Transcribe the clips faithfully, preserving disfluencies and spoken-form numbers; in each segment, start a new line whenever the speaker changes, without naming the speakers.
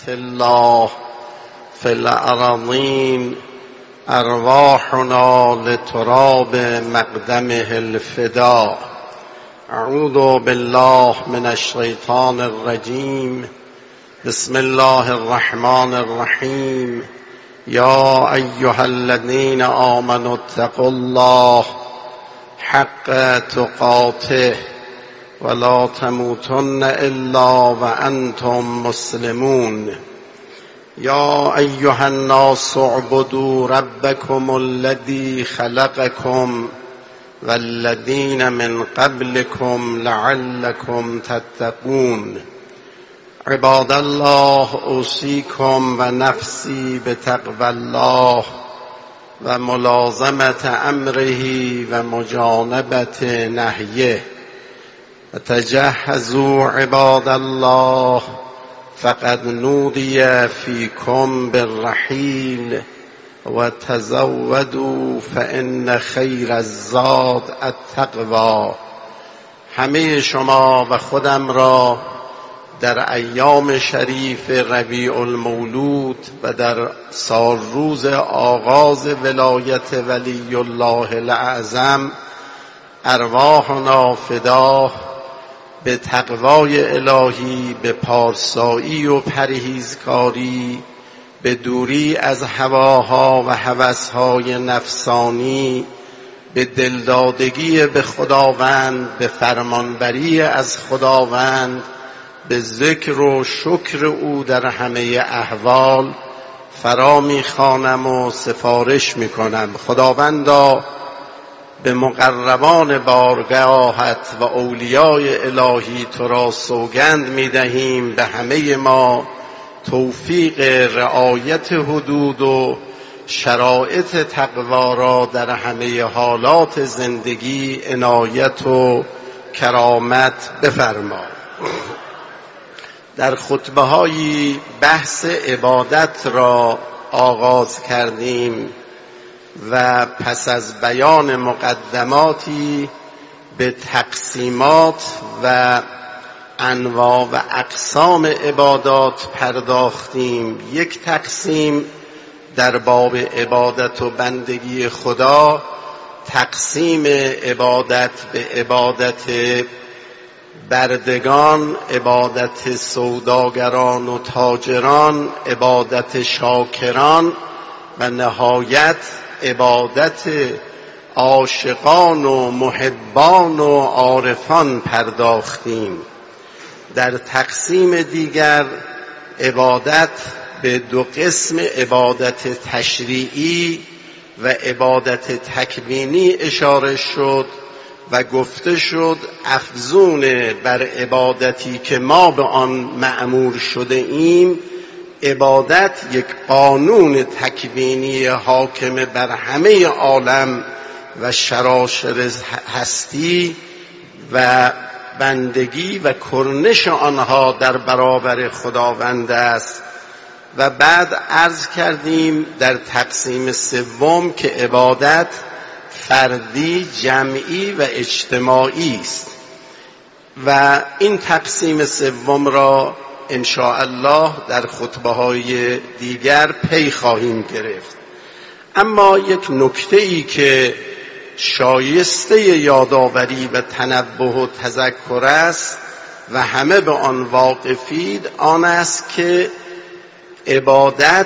الله في الأراضين أرواحنا لتراب مقدمه الفداء. أعوذ بالله من الشيطان الرجيم. بسم الله الرحمن الرحيم. يا أيها الذين آمنوا اتقوا الله حق تقاته ولا تموتن إلا وأنتم مسلمون. يا أيها الناس اعبدوا ربكم الذي خلقكم والذين من قبلكم لعلكم تتقون. عباد الله، أوصيكم ونفسي بتقوى الله وملازمة أمره ومجانبة نهيه. تجهزوا عباد الله فقد نودي فيكم بالرحيل وتزودوا فإن خیر الزاد التقوی. همه شما و خودم را در ایام شریف ربیع المولود و در سال روز آغاز ولایت ولی الله الاعظم ارواحنا فدا به تقوای الهی، به پارسایی و پرهیزکاری، به دوری از هواها و هوسهای نفسانی، به دلدادگی به خداوند، به فرمانبری از خداوند، به ذکر و شکر او در همه احوال فرا می‌خوانم و سفارش می‌کنم. خداوندا، به مقربان بارگاهت و اولیای الهی تو را سوگند می‌دهیم به همه ما توفیق رعایت حدود و شرایط تقوا را در همه حالات زندگی عنایت و کرامت بفرما. در خطبه های بحث عبادت را آغاز کردیم و پس از بیان مقدماتی به تقسیمات و انواع و اقسام عبادات پرداختیم. یک تقسیم در باب عبادت و بندگی خدا، تقسیم عبادت به عبادت بردگان، عبادت سوداگران و تاجران، عبادت شاکران و نهایت عبادت عاشقان و محبان و عارفان پرداختیم. در تقسیم دیگر عبادت به دو قسم، عبادت تشریعی و عبادت تکوینی اشاره شد و گفته شد افزون بر عبادتی که ما به آن مأمور شده ایم، عبادت یک قانون تکوینی حاکم بر همه عالم و شراشر هستی و بندگی و کرنش آنها در برابر خداوند است. و بعد عرض کردیم در تقسیم سوم که عبادت فردی، جمعی و اجتماعی است و این تقسیم سوم را ان شاء الله در خطبه های دیگر پی خواهیم گرفت. اما یک نکته ای که شایسته یادآوری و تنبه و تذکر است و همه به آن واقفید، آن است که عبادت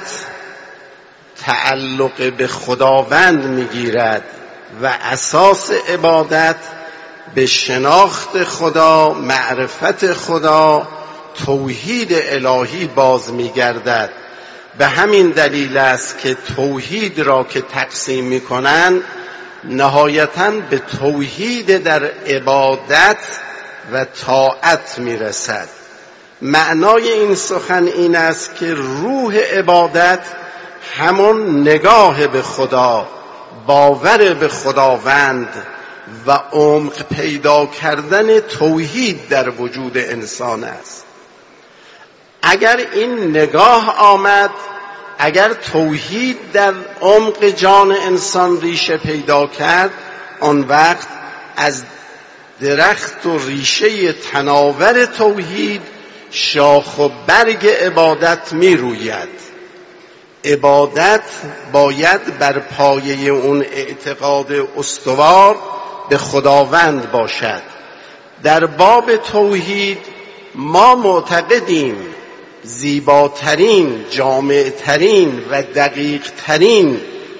تعلق به خداوند میگیرد و اساس عبادت به شناخت خدا، معرفت خدا، توحید الهی باز میگردد. به همین دلیل است که توحید را که تقسیم میکنند نهایتاً به توحید در عبادت و طاعت میرسد. معنای این سخن این است که روح عبادت همون نگاه به خدا، باور به خداوند و عمق پیدا کردن توحید در وجود انسان است. اگر این نگاه آمد، اگر توحید در عمق جان انسان ریشه پیدا کرد، آن وقت از درخت و ریشه تناور توحید شاخ و برگ عبادت می روید. عبادت باید بر پایه اون اعتقاد استوار به خداوند باشد. در باب توحید ما معتقدیم زیباترین، جامعترین و دقیقترین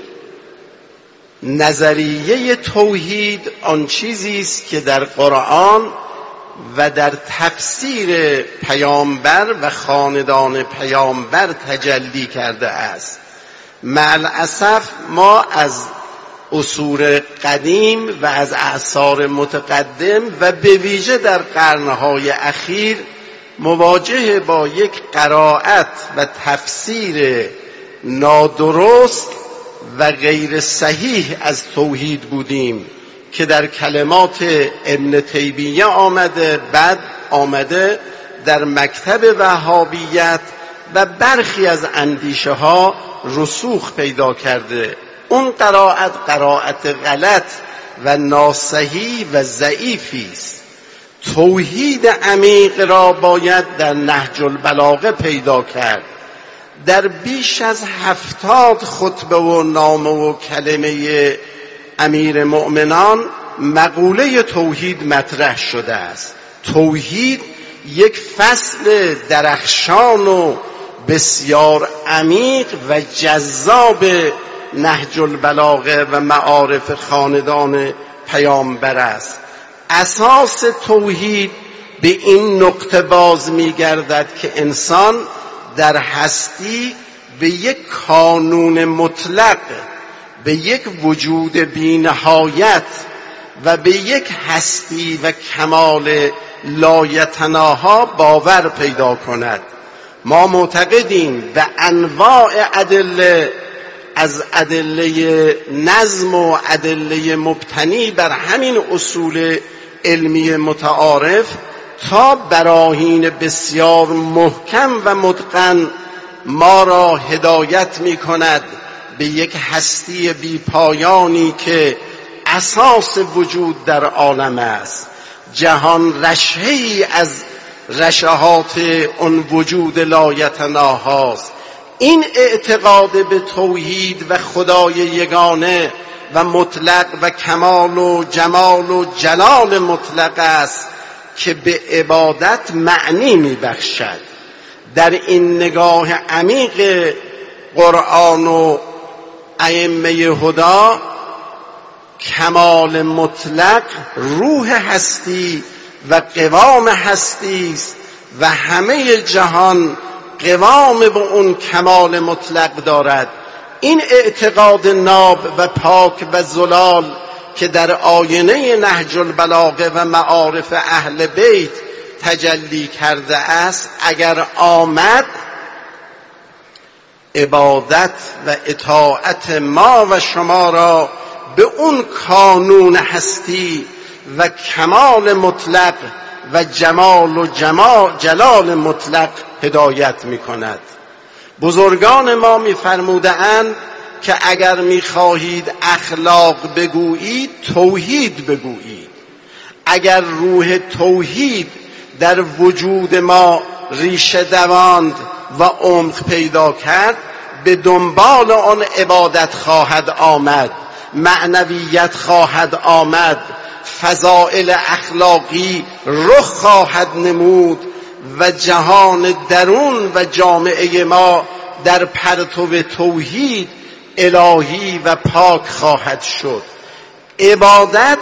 نظریه توحید آن چیزی است که در قرآن و در تفسیر پیامبر و خاندان پیامبر تجلی کرده است. مع الاسف ما از عصور قدیم و از اعصار متقدم و به ویژه در قرنهای اخیر مواجه با یک قرائت و تفسیر نادرست و غیر صحیح از توحید بودیم که در کلمات ابن تیمیه آمده، بعد آمده در مکتب وهابیت و برخی از اندیشه ها رسوخ پیدا کرده. اون قرائت قرائت غلط و ناصحیح و ضعیفی است. توحید عمیق را باید در نهج البلاغه پیدا کرد. در بیش از هفتاد خطبه و نامه و کلمه امیر مؤمنان مقوله توحید مطرح شده است. توحید یک فصل درخشان و بسیار عمیق و جذاب نهج البلاغه و معارف خاندان پیامبر است. اساس توحید به این نقطه باز می‌گردد که انسان در هستی به یک کانون مطلق، به یک وجود بی‌نهایت و به یک هستی و کمال لایتناها باور پیدا کند. ما معتقدیم به انواع ادله، از ادله نظم و ادله مبتنی بر همین اصول علمی متعارف تا براهین بسیار محکم و متقن ما را هدایت می کند به یک هستی بی پایانی که اساس وجود در عالم است. جهان رشه‌ای از رشهات اون وجود لایتناهاست. این اعتقاد به توحید و خدای یگانه و مطلق و کمال و جمال و جلال مطلق است که به عبادت معنی میبخشد. در این نگاه عمیق قرآن و ائمه هدا کمال مطلق روح هستی و قوام هستی است و همه جهان قوام به اون کمال مطلق دارد. این اعتقاد ناب و پاک و زلال که در آینه نهج البلاغه و معارف اهل بیت تجلی کرده است، اگر آمد عبادت و اطاعت ما و شما را به اون کانون هستی و کمال مطلق و جمال و جمال جلال مطلق هدایت می کند. بزرگان ما می فرمودند که اگر می خواهید اخلاق بگویید توحید بگویید. اگر روح توحید در وجود ما ریشه دواند و عمق پیدا کرد، به دنبال آن عبادت خواهد آمد، معنویت خواهد آمد، فضائل اخلاقی رخ خواهد نمود و جهان درون و جامعه ما در پرتو توحید الهی و پاک خواهد شد. عبادت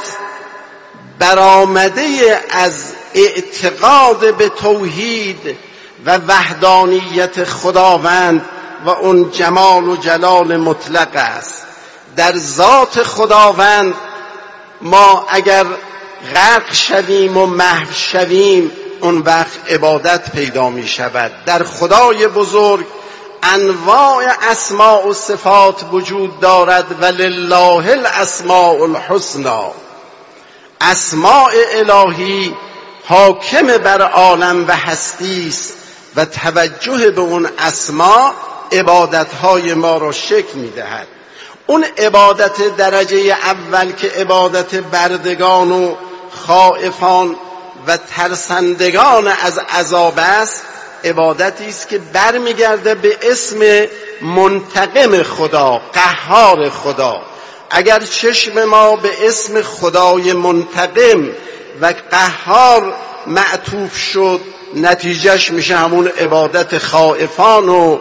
برآمده از اعتقاد به توحید و وحدانیت خداوند و اون جمال و جلال مطلق است. در ذات خداوند ما اگر غرق شویم و محو شویم، اون وقت عبادت پیدا می شود. در خدای بزرگ انواع اسماء و صفات وجود دارد و لله الاسماء الحسنا. اسماء الهی حاکم بر عالم و هستی است و توجه به اون اسماء عبادتهای ما را شکل می دهد. اون عبادت درجه اول که عبادت بردگان و خائفان و ترسندگان از عذاب است، عبادتی است که برمیگرده به اسم منتقم خدا، قهار خدا. اگر چشم ما به اسم خدای منتقم و قهار معطوف شد، نتیجهش میشه همون عبادت خائفان و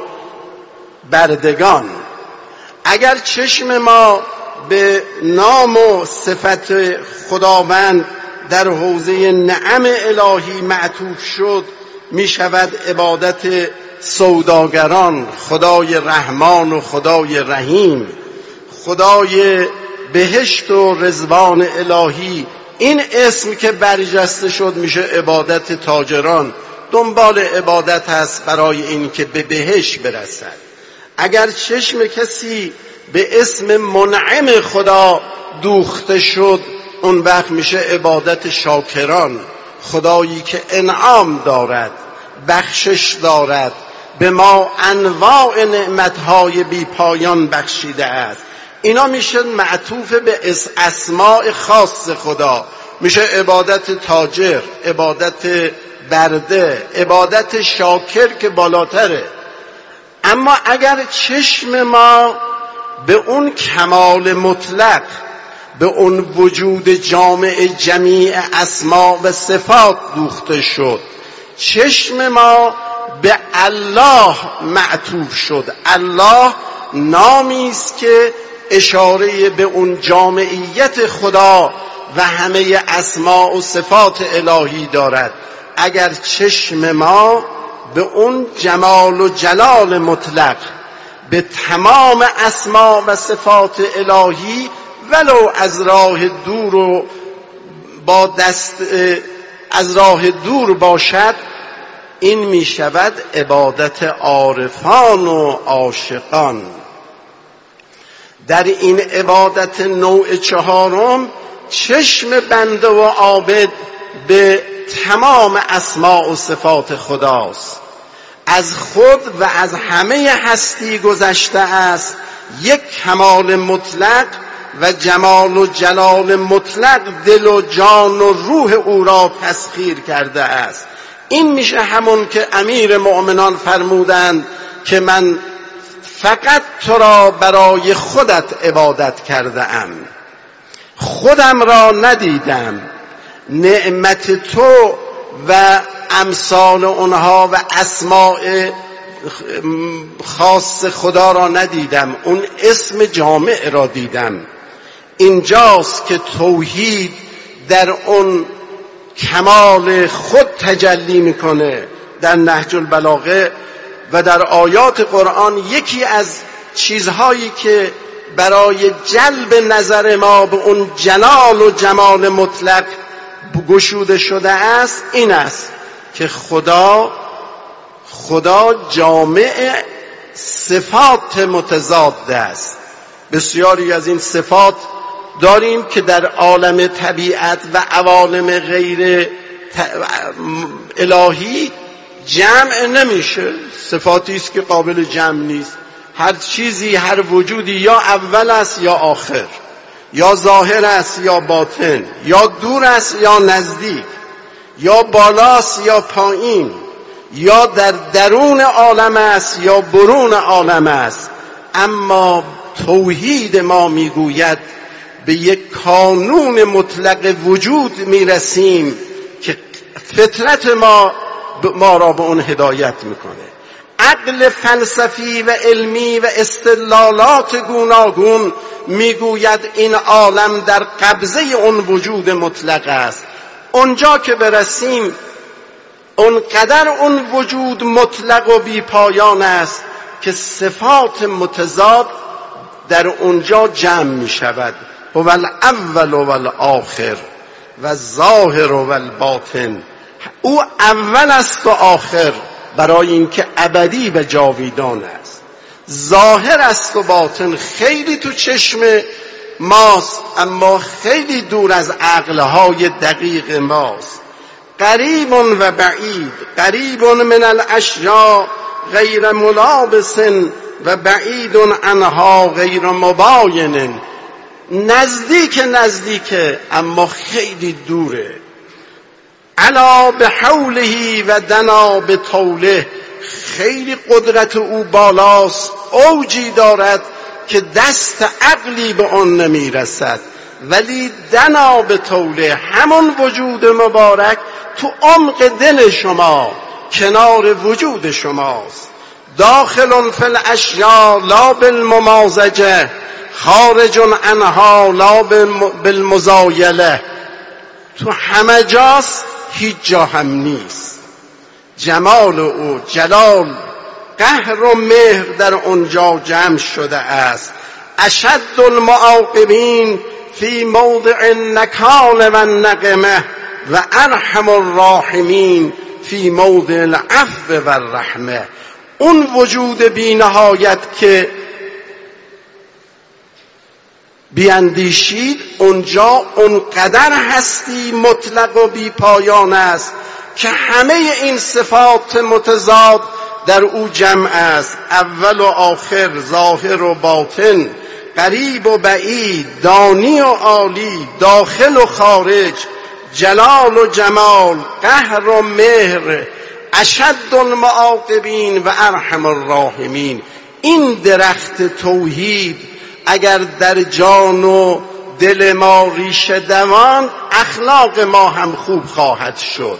بردگان. اگر چشم ما به نام و صفت خداوند در حوزه نعم الهی معطوف شد، می شود عبادت سوداگران، خدای رحمان و خدای رحیم، خدای بهشت و رضوان الهی. این اسم که برجسته شد میشه عبادت تاجران، دنبال عبادت هست برای این که به بهشت برسد. اگر چشم کسی به اسم منعم خدا دوخته شد، اون وقت میشه عبادت شاکران، خدایی که انعام دارد، بخشش دارد، به ما انواع نعمتهای بی پایان بخشیده است. اینا میشه معطوف به اسماء خاص خدا، میشه عبادت تاجر، عبادت برده، عبادت شاکر که بالاتره. اما اگر چشم ما به اون کمال مطلق، به اون وجود جامع جمیع اسما و صفات دوخته شد، چشم ما به الله معطوف شد. الله نامی است که اشاره به اون جامعیت خدا و همه اسما و صفات الهی دارد. اگر چشم ما به اون جمال و جلال مطلق، به تمام اسما و صفات الهی ولو از راه دور و با دست از راه دور باشد، این می شود عبادت عارفان و عاشقان. در این عبادت نوع چهارم، چشم بنده و عابد به تمام اسما و صفات خداست. از خود و از همه هستی گذشته است، یک کمال مطلق و جمال و جلال مطلق دل و جان و روح او را تسخیر کرده است. این میشه همون که امیر مؤمنان فرمودند که من فقط تو را برای خودت عبادت کرده ام، خودم را ندیدم، نعمت تو و امثال اونها و اسماء خاص خدا را ندیدم، اون اسم جامع را دیدم. اینجاست که توحید در اون کمال خود تجلی میکنه. در نهج البلاغه و در آیات قرآن یکی از چیزهایی که برای جلب نظر ما به اون جلال و جمال مطلق گشوده شده است این است که خدا خدا جامع صفات متضاد است. بسیاری از این صفات داریم که در عالم طبیعت و عوالم غیر الهی جمع نمیشه. صفاتی است که قابل جمع نیست. هر چیزی، هر وجودی یا اول است یا آخر، یا ظاهر است یا باطن، یا دور است یا نزدیک، یا بالاست یا پایین، یا در درون عالم است یا برون عالم است. اما توحید ما میگوید به یک کانون مطلق وجود میرسیم که فطرت ما ما را به اون هدایت میکنه. عقل فلسفی و علمی و استدلالات گوناگون میگوید این عالم در قبضه اون وجود مطلق است. اونجا که برسیم اونقدر اون وجود مطلق و بی پایان است که صفات متضاد در اونجا جمع می شود. هو الاول و الاخر و الظاهر و الباطن. او اول است و آخر برای اینکه ابدی و جاویدان است. ظاهر است و باطن خیلی تو چشم ماست اما خیلی دور از عقلهای دقیق ماست. قریب و بعید، قریب من الاشیاء غیر ملابس و بعید عنها غیر مباین. نزدیک نزدیکه اما خیلی دوره. علا به حوله و دنا به طوله. خیلی قدرت او بالاست، اوجی دارد که دست عقلی به آن نمیرسد، ولی دنا به طوله، همون وجود مبارک تو عمق دل شما، کنار وجود شماست. داخل فی الاشیاء لا بالممازجه، خارج عنها لا بالمزایله. تو همه جاست، هیچ جا هم نیست. جمال او، جلال، قهر و مهر در اونجا جمع شده است. اشد المعاقبین فی موضع النکال و النقمه و ارحم الراحمین فی موضع العفو و الرحمه. اون وجود بی نهایت که بیاندیشید، اونجا اونقدر هستی مطلق و بی پایان است که همه این صفات متضاد در او جمع است. اول و آخر، ظاهر و باطن، قریب و بعید، دانی و عالی، داخل و خارج، جلال و جمال، قهر و مهر، اشد المعاقبین و ارحم الراحمین. این درخت توحید اگر در جان و دل ما ریشه دوان، اخلاق ما هم خوب خواهد شد،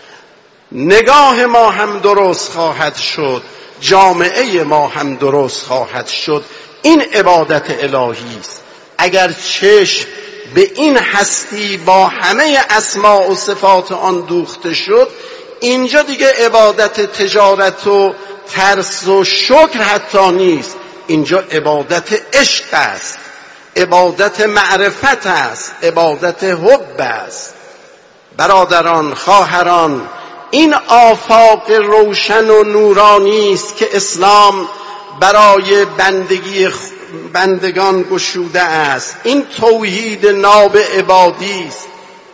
نگاه ما هم درست خواهد شد، جامعه ما هم درست خواهد شد. این عبادت الهی است. اگر چشم به این هستی با همه اسماء و صفات آن دوخته شد، اینجا دیگه عبادت تجارت و ترس و شکر حتی نیست. اینجا عبادت عشق است، عبادت معرفت است، عبادت حب است. برادران، خواهران، این آفاق روشن و نورانی است که اسلام برای بندگی بندگان گشوده است. این توحید ناب عبادی است.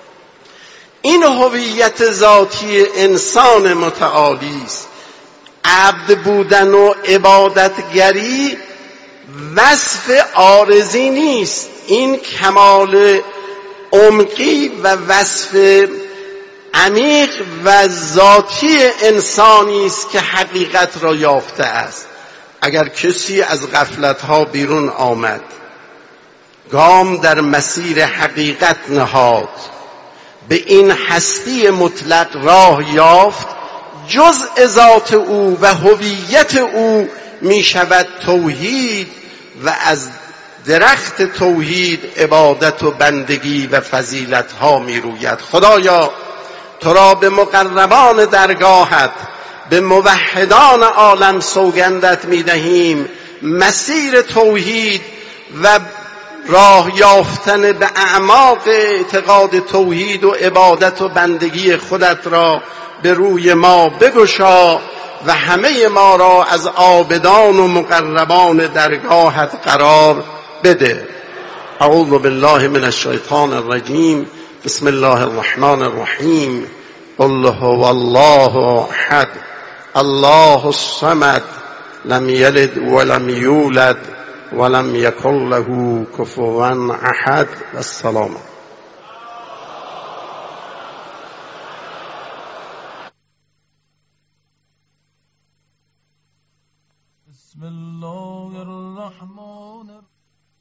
این هویت ذاتی انسان متعالی است. عبد بودن و عبادتگری وصف عارضی نیست. این کمال عمقی و وصف عمیق و ذاتی انسانی است که حقیقت را یافته است. اگر کسی از غفلت‌ها بیرون آمد، گام در مسیر حقیقت نهاد، به این هستی مطلق راه یافت، جزء ذات او و هویت او می شود توحید و از درخت توحید عبادت و بندگی و فضیلت ها می روید. خدایا تو را به مقربان درگاهت، به موحدان عالم سوگندت می دهیم مسیر توحید و راه یافتن به اعماق اعتقاد توحید و عبادت و بندگی خودت را به روی ما بگشا و همه ما را از عابدان و مقربان درگاهت قرار بده. اعوذ بالله من الشیطان الرجیم. بسم الله الرحمن الرحیم. قل هو الله احد الله الصمد لم یلد ولم یولد ولم یکن له کفوا احد. السلام.
بسم الله الرحمن الرحیم.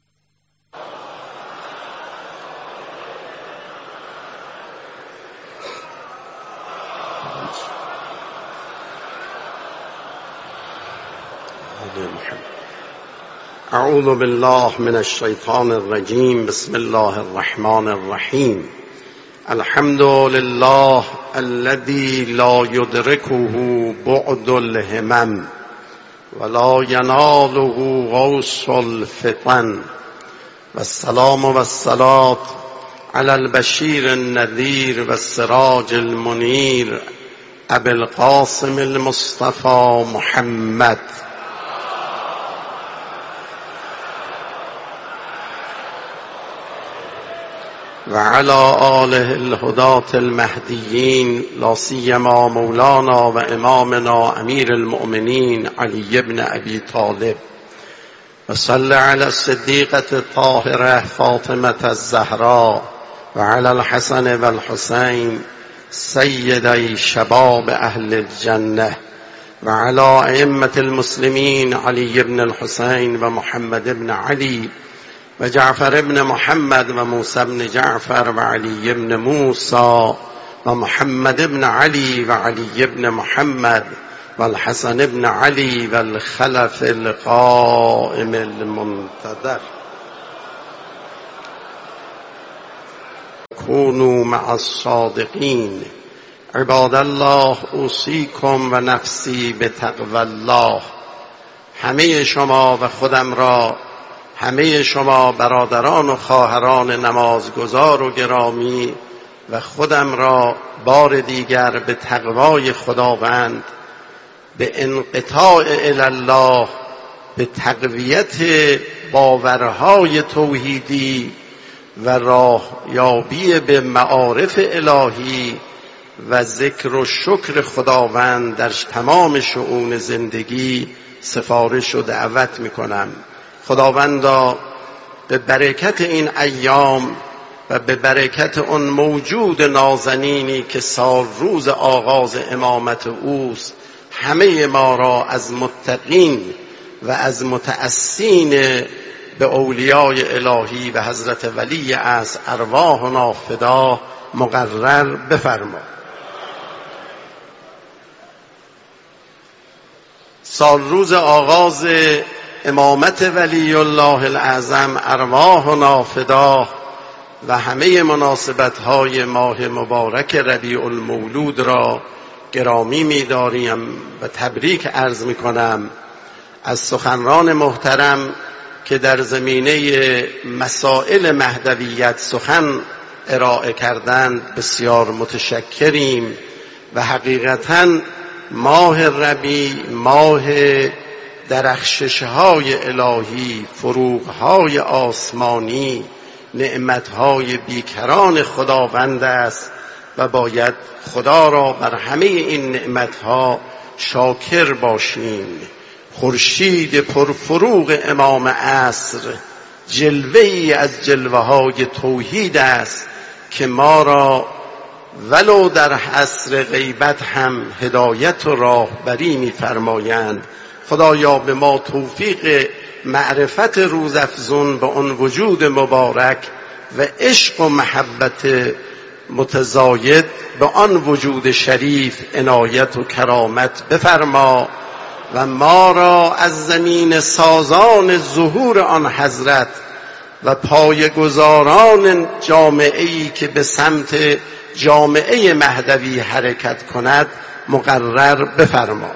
اعوذ بالله من الشیطان الرجیم. بسم الله الرحمن الرحیم. الحمد لله الذي لا يدركه بعد الهمم ولا يناله غوص الفتن، والسلام والصلاة على البشير النذير والسراج المنير أبي القاسم المصطفى محمد وعلى آله الهداة المهديين، لا سيما مولانا وإمامنا أمير المؤمنين علي بن أبي طالب، وصل على الصديقة الطاهرة فاطمة الزهراء وعلى الحسن والحسين سيدي شباب أهل الجنة، وعلى أئمة المسلمين علي بن الحسين ومحمد بن علي وجعفر بن محمد وموسى بن جعفر وعلي بن موسى ومحمد بن علي وعلي بن محمد والحسن بن علي والخلف القائم المنتظر. كونوا مع الصادقين. عباد الله، اوصیکم و نفسی به تقوی الله. همه شما و خودم را، همه شما برادران و خواهران نمازگزار و گرامی و خودم را بار دیگر به تقوای خداوند، به انقطاع الی الله، به تقویت باورهای توحیدی و راهیابی به معارف الهی و ذکر و شکر خداوند در تمام شؤون زندگی سفارش و دعوت میکنم. خداوندا به برکت این ایام و به برکت اون موجود نازنینی که سال روز آغاز امامت اوست، همه ما را از متقین و از متأسین به اولیای الهی و حضرت ولی از ارواحنا فدا مقرر بفرما. سال روز آغاز امامت ولی الله الاعظم ارواحنا فدا و همه مناسبت‌های ماه مبارک ربیع المولود را گرامی می‌داریم و تبریک عرض می‌کنم از سخنران محترم که در زمینه مسائل مهدویت سخن ارائه کردند. بسیار متشکریم و حقیقتاً ماه ربیع ماه درخشش‌های الهی، فروغ‌های آسمانی، نعمت‌های بیکران خداوند است و باید خدا را بر همه این نعمت‌ها شاکر باشیم. خورشید پرفروغ امام عصر جلوه‌ای از جلوه‌های توحید است که ما را ولو در عصر غیبت هم هدایت و راهبری می‌فرمایند. خدایا به ما توفیق معرفت روزافزون به آن وجود مبارک و عشق و محبت متزاید به آن وجود شریف عنایت و کرامت بفرما و ما را از زمین سازان ظهور آن حضرت و پایه‌گذاران جامعه‌ای که به سمت جامعه مهدوی حرکت کند مقرر بفرما.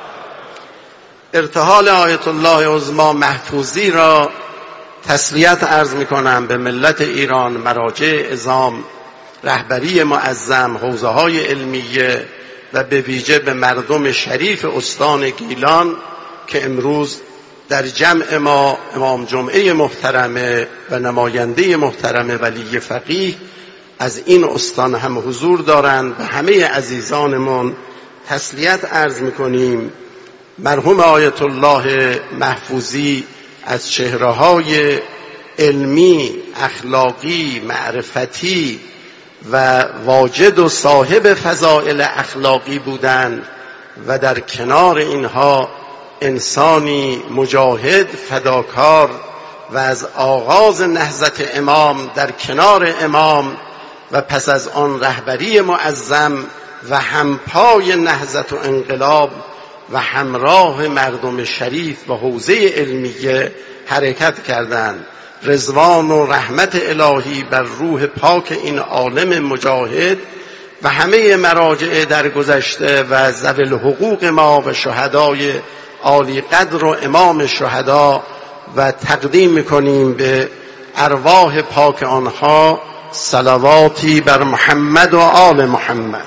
ارتحال آیت الله عظمی محفوظی را تسلیت عرض می کنم به ملت ایران، مراجع عظام، رهبری معظم، حوزه های علمیه و به ویژه به مردم شریف استان گیلان که امروز در جمع ما امام جمعه محترمه و نماینده محترم ولی فقیه از این استان هم حضور دارند. به همه عزیزانمون تسلیت عرض می کنیم. مرحوم آیت الله محفوظی از چهره‌های علمی، اخلاقی، معرفتی و واجد و صاحب فضائل اخلاقی بودند و در کنار اینها انسانی مجاهد، فداکار و از آغاز نهضت امام در کنار امام و پس از آن رهبری معظم و همپای نهضت و انقلاب و همراه مردم شریف و حوزه علمیه حرکت کردند. رضوان و رحمت الهی بر روح پاک این عالم مجاهد و همه مراجع در گذشته و ذوی الحقوق ما و شهدای عالی قدر و امام شهدا و تقدیم می‌کنیم به ارواح پاک آنها صلواتی بر محمد و آل محمد.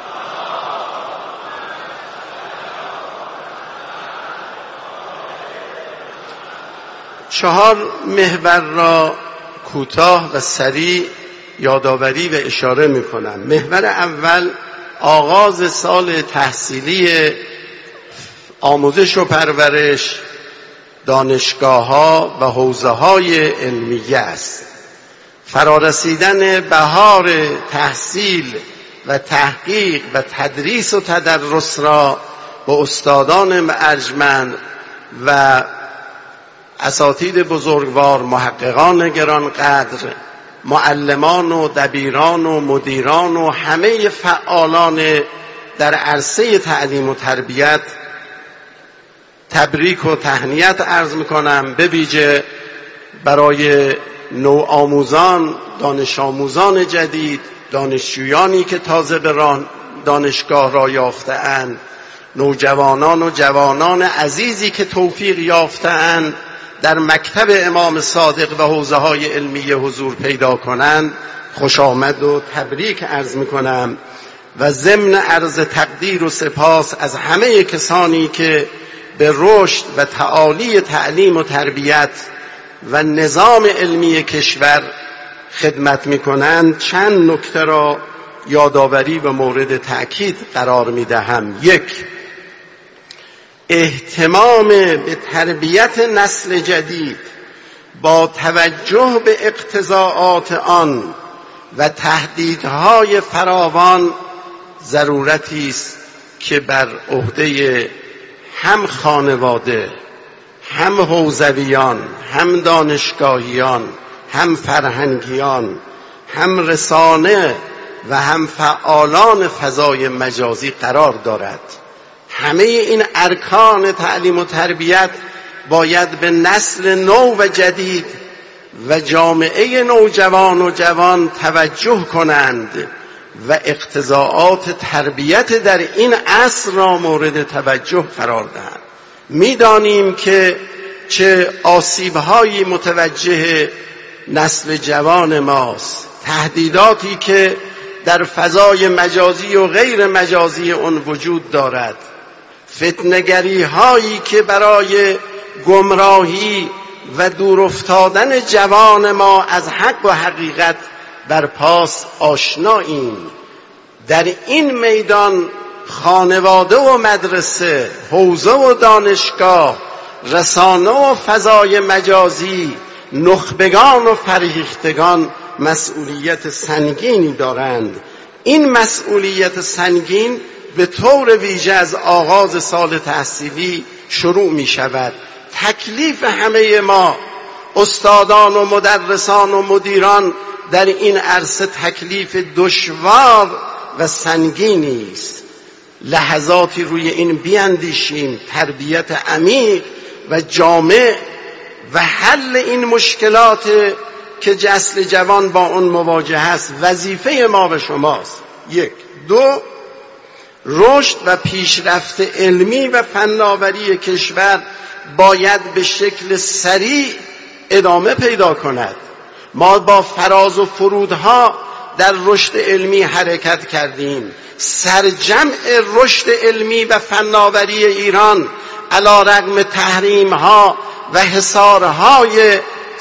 چهار محور را کوتاه و سریع یادآوری و اشاره می‌کنم. محور اول آغاز سال تحصیلی آموزش و پرورش دانشگاه‌ها و حوزه‌های علمیه است. فرارسیدن بهار تحصیل و تحقیق و تدریس و تدرس را با استادان ارجمند و اساتید بزرگوار، محققان گرانقدر، معلمان و دبیران و مدیران و همه فعالان در عرصه تعلیم و تربیت تبریک و تهنیت عرض میکنم. به ویژه برای نوآموزان، دانش آموزان جدید، دانشجویانی که تازه به راه دانشگاه را یافته‌اند، نوجوانان و جوانان عزیزی که توفیق یافته‌اند در مکتب امام صادق و حوزه‌های علمی حضور پیدا کنند، خوش آمد و تبریک عرض میکنم و ضمن عرض تقدیر و سپاس از همه کسانی که به رشد و تعالی تعلیم و تربیت و نظام علمی کشور خدمت میکنند، چند نکته را یادآوری و مورد تأکید قرار میدهم. یک، اهتمام به تربیت نسل جدید با توجه به اقتضاعات آن و تهدیدهای فراوان ضرورتی است که بر عهده هم خانواده، هم حوزویان، هم دانشگاهیان، هم فرهنگیان، هم رسانه و هم فعالان فضای مجازی قرار دارد. همه این ارکان تعلیم و تربیت باید به نسل نو و جدید و جامعه نوجوان و جوان توجه کنند و اقتضاعات تربیت در این عصر را مورد توجه قرار دهند. می‌دانیم که چه آسیب‌هایی متوجه نسل جوان ماست، تهدیداتی که در فضای مجازی و غیر مجازی اون وجود دارد، فتنه‌گری هایی که برای گمراهی و دور افتادن جوان ما از حق و حقیقت برپاست آشناییم. در این میدان خانواده و مدرسه، حوزه و دانشگاه، رسانه و فضای مجازی، نخبگان و فرهیختگان مسئولیت سنگینی دارند. این مسئولیت سنگین به طور ویژه از آغاز سال تحصیلی شروع می شود. تکلیف همه ما استادان و مدرسان و مدیران در این عرصه تکلیف دشوار و سنگینی است. لحظاتی روی این بیاندیشیم، تربیت عمیق و جامع و حل این مشکلات که نسل جوان با اون مواجه است وظیفه ما و شماست. یک. دو، رشد و پیشرفت علمی و فناوری کشور باید به شکل سریع ادامه پیدا کند. ما با فراز و فرودها در رشد علمی حرکت کردیم. سرجمع رشد علمی و فناوری ایران علیرغم تحریم‌ها و حصارهای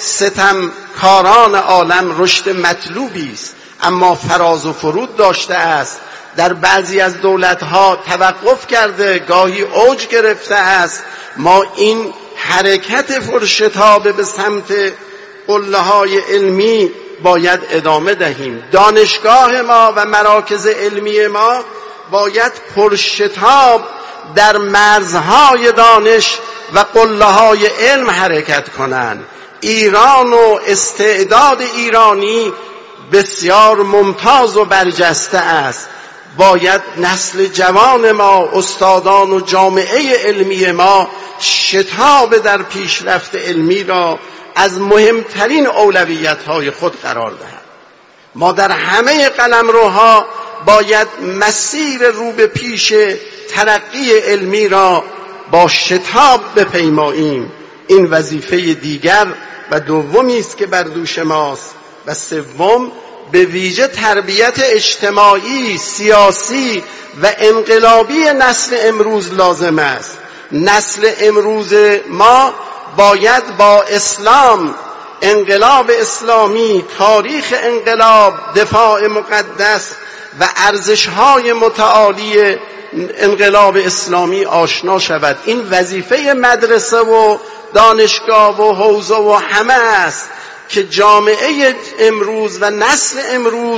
ستمکاران عالم رشد مطلوبی است، اما فراز و فرود داشته است. در بعضی از دولت‌ها توقف کرده، گاهی اوج گرفته است. ما این حرکت پرشتاب به سمت قله‌های علمی باید ادامه دهیم. دانشگاه ما و مراکز علمی ما باید پرشتاب در مرزهای دانش و قله‌های علم حرکت کنند. ایران و استعداد ایرانی بسیار ممتاز و برجسته است. باید نسل جوان ما، استادان و جامعه علمی ما شتاب در پیشرفت علمی را از مهمترین اولویت‌های خود قرار دهند. ما در همه قلمروها باید مسیر رو به پیش ترقی علمی را با شتاب بپیماییم. این وظیفه دیگر و دومی است که بر دوش ماست. و سوم، به ویژه تربیت اجتماعی، سیاسی و انقلابی نسل امروز لازم است. نسل امروز ما باید با اسلام، انقلاب اسلامی، تاریخ انقلاب، دفاع مقدس و ارزش‌های متعالی انقلاب اسلامی آشنا شود. این وظیفه مدرسه و دانشگاه و حوزه و همه است که جامعه امروز و نسل امروز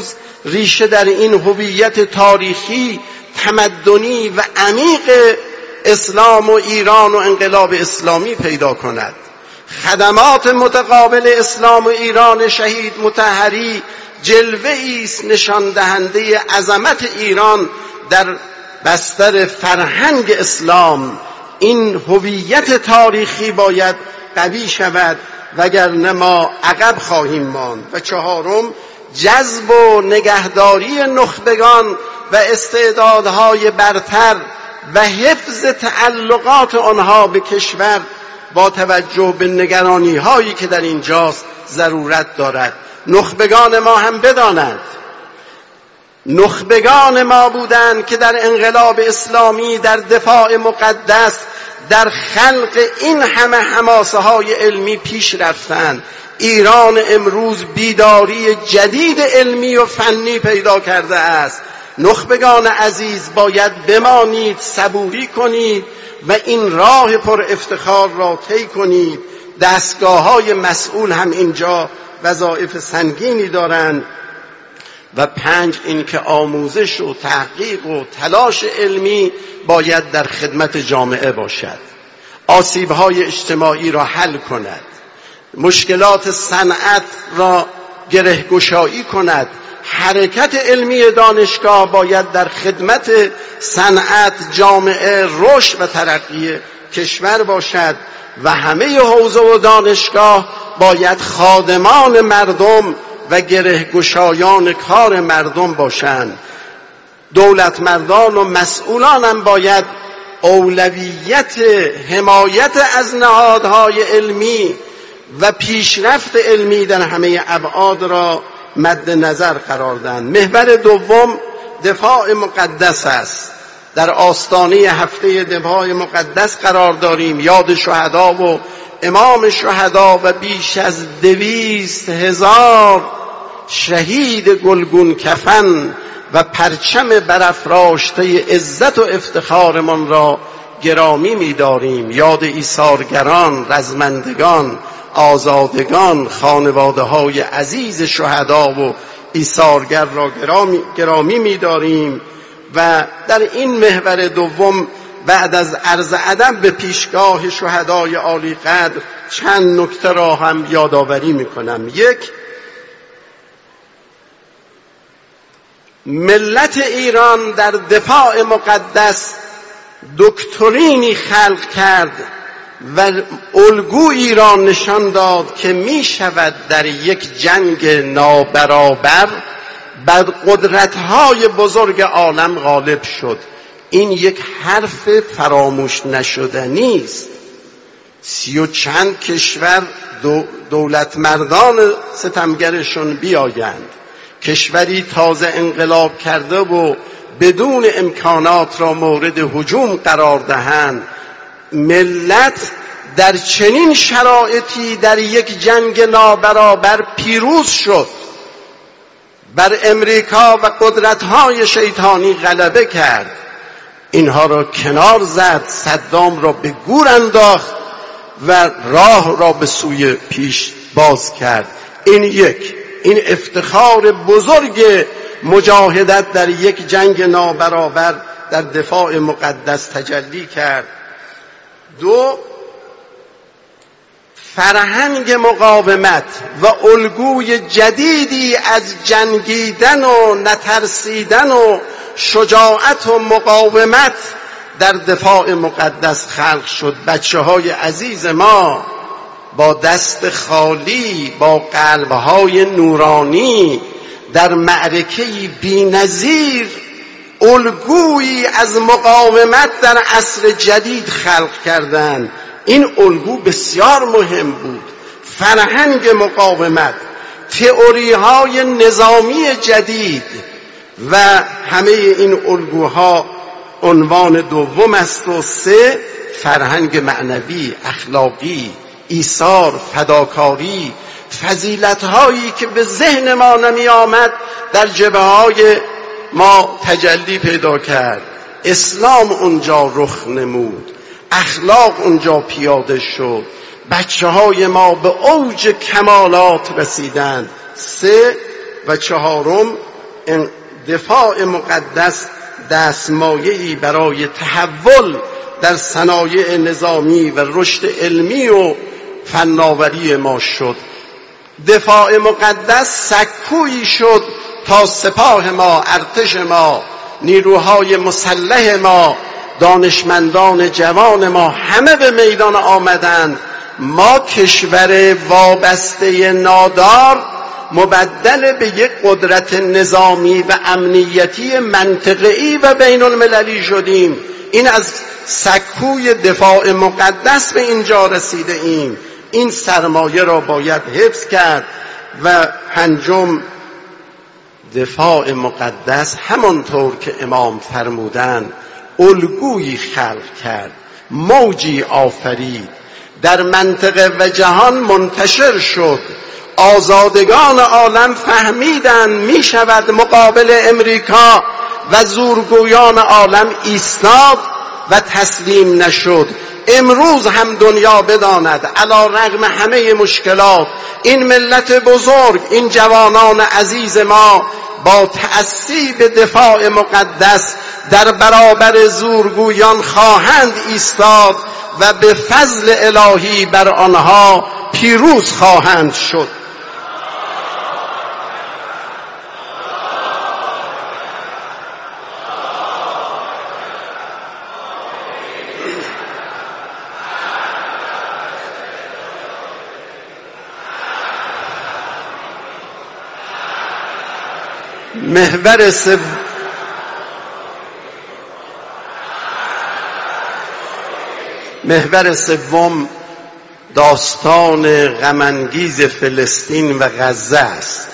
ریشه در این هویت تاریخی، تمدنی و عمیق اسلام و ایران و انقلاب اسلامی پیدا کند. خدمات متقابل اسلام و ایران شهید مطهری جلوه‌ای است نشان دهنده عظمت ایران در بستر فرهنگ اسلام. این هویت تاریخی باید قوی شود، وگرنه ما عقب خواهیم ماند. و چهارم، جذب و نگهداری نخبگان و استعدادهای برتر و حفظ تعلقات آنها به کشور با توجه به نگرانی هایی که در اینجاست ضرورت دارد. نخبگان ما هم بدانند نخبگان ما بودند که در انقلاب اسلامی، در دفاع مقدس، در خلق این همه حماسه های علمی پیش رفتند. ایران امروز بیداری جدید علمی و فنی پیدا کرده است. نخبگان عزیز باید بمانید، صبوری کنید و این راه پر افتخار را طی کنید. دستگاه های مسئول هم اینجا وظایف سنگینی دارند. و پنج، این که آموزش و تحقیق و تلاش علمی باید در خدمت جامعه باشد، آسیب‌های اجتماعی را حل کند، مشکلات صنعت را گره‌گشایی کند. حرکت علمی دانشگاه باید در خدمت صنعت، جامعه، رشد و ترقی کشور باشد و همه حوزه و دانشگاه باید خادمان مردم و گره‌گشایان کار مردم باشند. دولت مردان و مسئولان هم باید اولویت حمایت از نهادهای علمی و پیشرفت علمی در همه ابعاد را مد نظر قرار دهند. محور دوم دفاع مقدس است. در آستانه هفته دفاع مقدس قرار داریم. یاد شهدا و امام شهدا و بیش از دویست هزار شهید گلگون کفن و پرچم برافراشته عزت و افتخارمان را گرامی می‌داریم. یاد ایثارگران، رزمندگان، آزادگان، خانواده‌های عزیز شهدا و ایثارگر را گرامی, گرامی می‌داریم. و در این محور دوم بعد از عرض ادب به پیشگاه شهدای عالی قدر چند نکته را هم یادآوری می‌کنم. یک، ملت ایران در دفاع مقدس دکترینی خلق کرد و الگویی را نشان داد که می شود در یک جنگ نابرابر بر قدرت‌های بزرگ عالم غالب شد. این یک حرف فراموش نشدنی است. سی و چند کشور دولت مردان ستمگرشون بیایند، کشوری تازه انقلاب کرده و بدون امکانات را مورد هجوم قرار دهند، ملت در چنین شرایطی در یک جنگ نابرابر پیروز شد، بر امریکا و قدرت‌های شیطانی غلبه کرد، اینها را کنار زد، صدام را به گور انداخت و راه را به سوی پیش باز کرد. این یک این افتخار بزرگ مجاهدت در یک جنگ نابرابر در دفاع مقدس تجلی کرد. دو، فرهنگ مقاومت و الگوی جدیدی از جنگیدن و نترسیدن و شجاعت و مقاومت در دفاع مقدس خلق شد. بچه های عزیز ما با دست خالی، با قلبهای نورانی در معرکه‌ای بی‌نظیر الگویی از مقاومت در عصر جدید خلق کردند. این الگو بسیار مهم بود. فرهنگ مقاومت، تئوری‌های نظامی جدید و همه این الگوها عنوان دوم است. و سه، فرهنگ معنوی، اخلاقی، ایثار، فداکاری، فضیلت‌هایی که به ذهن ما نمی آمد در جبهه‌های ما تجلی پیدا کرد. اسلام اونجا رخ نمود، اخلاق اونجا پیاده شد، بچه های ما به اوج کمالات رسیدند. سه و چهارم، دفاع مقدس دستمایه‌ای برای تحول در صنایع نظامی و رشد علمی و فناوری ما شد. دفاع مقدس سکویی شد تا سپاه ما، ارتش ما، نیروهای مسلح ما، دانشمندان جوان ما همه به میدان آمدند. ما کشور وابسته نادار مبدل به یک قدرت نظامی و امنیتی منطقه‌ای و بین المللی شدیم. این از سکوی دفاع مقدس به اینجا رسیده ایم. این سرمایه را باید حفظ کرد. و پنجم، دفاع مقدس همانطور که امام فرمودند الگویی خلق کرد، موجی آفرید، در منطقه و جهان منتشر شد. آزادگان عالم فهمیدند می شود مقابل امریکا و زورگویان عالم ایستاد و تسلیم نشد. امروز هم دنیا بداند علی رغم همه مشکلات این ملت بزرگ، این جوانان عزیز ما با تأسی به دفاع مقدس در برابر زورگویان خواهند ایستاد و به فضل الهی بر آنها پیروز خواهند شد. محور سوم محور سوم داستان غم‌انگیز فلسطین و غزه است.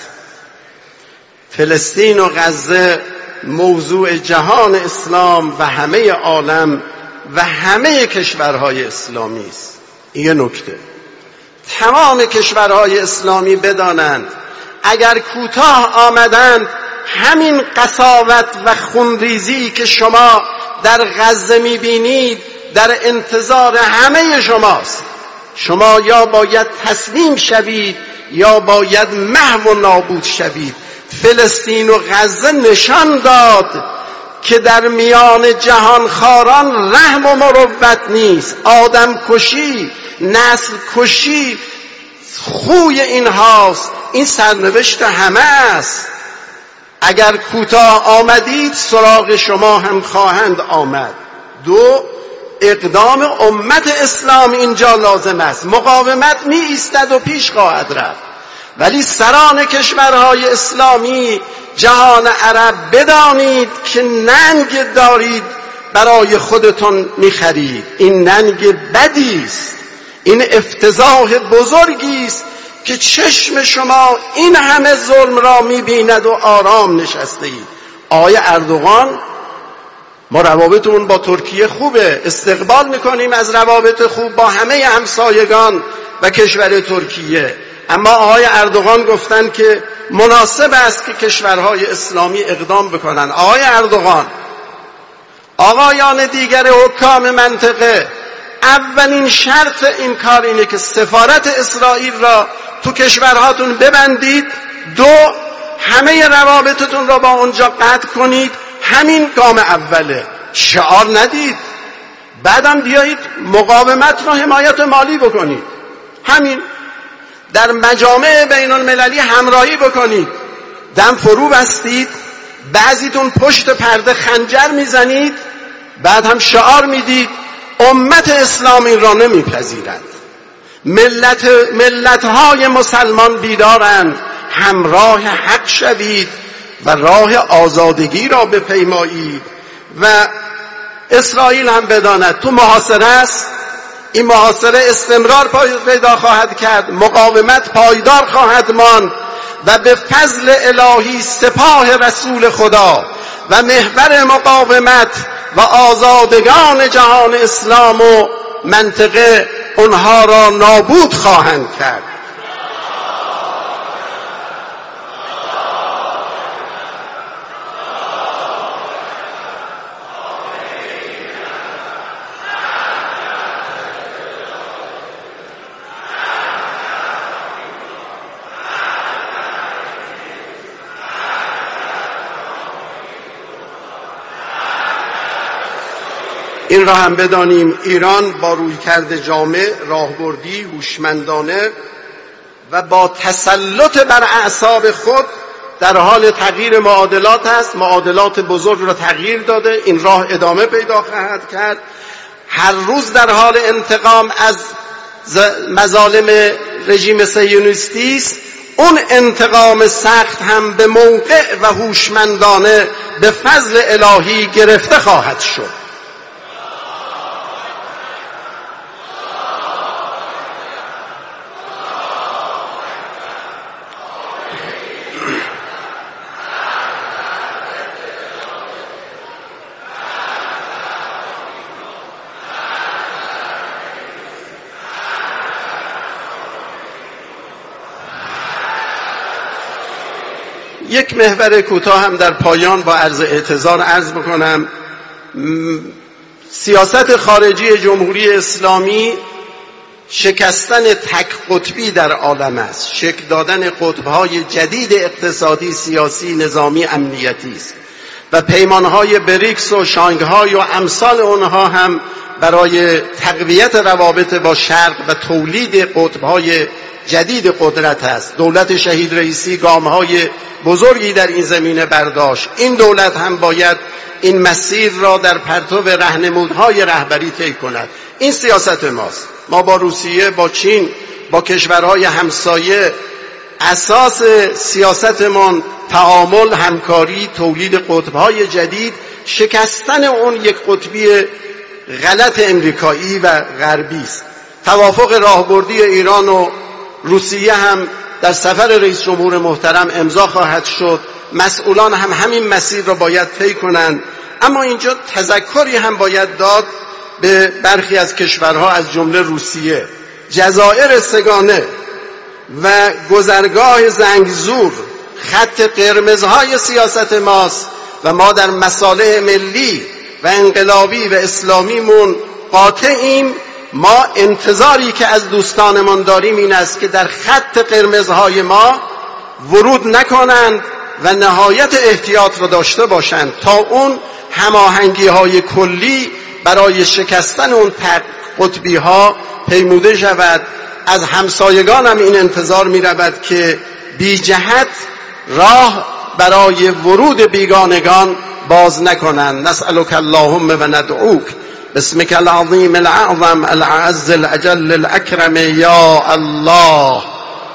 فلسطین و غزه موضوع جهان اسلام و همه عالم و همه کشورهای اسلامی است. این نکته تمام کشورهای اسلامی بدانند اگر کوتاه آمدند همین قساوت و خونریزی که شما در غزه میبینید در انتظار همه شماست. شما یا باید تسلیم شوید یا باید محو و نابود شوید. فلسطین و غزه نشان داد که در میان جهانخواران رحم و مروت نیست. آدم کشی، نسل کشی خوی اینهاست. این سرنوشت همه است. اگر کوتاه آمدید سراغ شما هم خواهند آمد. دو، اقدام امت اسلام اینجا لازم است. مقاومت می ایستد و پیش خواهد رفت، ولی سران کشورهای اسلامی، جهان عرب بدانید که ننگ دارید برای خودتون می خرید. این ننگ بدی است. این افتضاح بزرگی است که چشم شما این همه ظلم را می‌بیند و آرام نشسته اید. آقای اردوغان، ما روابطمون با ترکیه خوبه، استقبال میکنیم از روابط خوب با همه همسایگان و کشور ترکیه، اما آقای اردوغان گفتن که مناسب است که کشورهای اسلامی اقدام بکنن. آقای اردوغان، آقایان دیگر حکام منطقه، اولین شرط این کار اینه که سفارت اسرائیل را تو کشورهاتون ببندید. دو، همه روابطتون را با اونجا قطع کنید. همین گام اوله. شعار ندید، بعدم بیایید مقاومت را حمایت مالی بکنید. همین در مجامع بین المللی همراهی بکنید. دم فرو بستید، بعضیتون پشت پرده خنجر میزنید، بعد هم شعار میدید. امت اسلامی را نمیپذیرند. ملت ملت‌های مسلمان بیدارند. همراه حق شوید و راه آزادگی را بپیمایید. و اسرائیل هم بداند تو محاصره است. این محاصره استمرار پیدا خواهد کرد، مقاومت پایدار خواهد ماند و به فضل الهی سپاه رسول خدا و محور مقاومت و آزادگان جهان اسلام و منطقه اونها را نابود خواهند کرد. این را هم بدانیم ایران با رویکرد جامع، راهبردی، هوشمندانه و با تسلط بر اعصاب خود در حال تغییر معادلات است. معادلات بزرگ را تغییر داده، این راه ادامه پیدا خواهد کرد. هر روز در حال انتقام از مظالم رژیم صهیونیستی است. اون انتقام سخت هم به موقع و هوشمندانه به فضل الهی گرفته خواهد شد. یک محور کوتاه هم در پایان با عرض اعتذار عرض بکنم. سیاست خارجی جمهوری اسلامی شکستن تک قطبی در عالم است، شکل دادن قطب‌های جدید اقتصادی، سیاسی، نظامی، امنیتی است و پیمان‌های بریکس و شانگهای و امثال آنها هم برای تقویت روابط با شرق و تولید قطب‌های جدید قدرت است. دولت شهید رئیسی گام‌های بزرگی در این زمینه برداشت. این دولت هم باید این مسیر را در پرتو راهنمودهای رهبری طی کند. این سیاست ماست. ما با روسیه، با چین، با کشورهای همسایه اساس سیاستمان تعامل، همکاری، تولید قطب‌های جدید، شکستن اون یک قطبی غلط امریکایی و غربی است. توافق راهبردی ایران و روسیه هم در سفر رئیس جمهور محترم امضا خواهد شد. مسئولان هم همین مسیر را باید طی کنند. اما اینجا تذکری هم باید داد به برخی از کشورها از جمله روسیه. جزایر سگانه و گذرگاه زنگزور خط قرمزهای سیاست ماست و ما در مصالح ملی و انقلابی و اسلامیمون قاطعیم. ما انتظاری که از دوستانمان داریم این است که در خط قرمزهای ما ورود نکنند و نهایت احتیاط را داشته باشند تا اون هماهنگی‌های کلی برای شکستن اون قطبی‌ها پیموده شود. از همسایگان هم این انتظار می رود که بی جهت راه برای ورود بیگانگان باز نکنند. نسألک اللهم و ندعوک باسمك العظیم الاعظم الأعز الأجل الأكرم یا الله.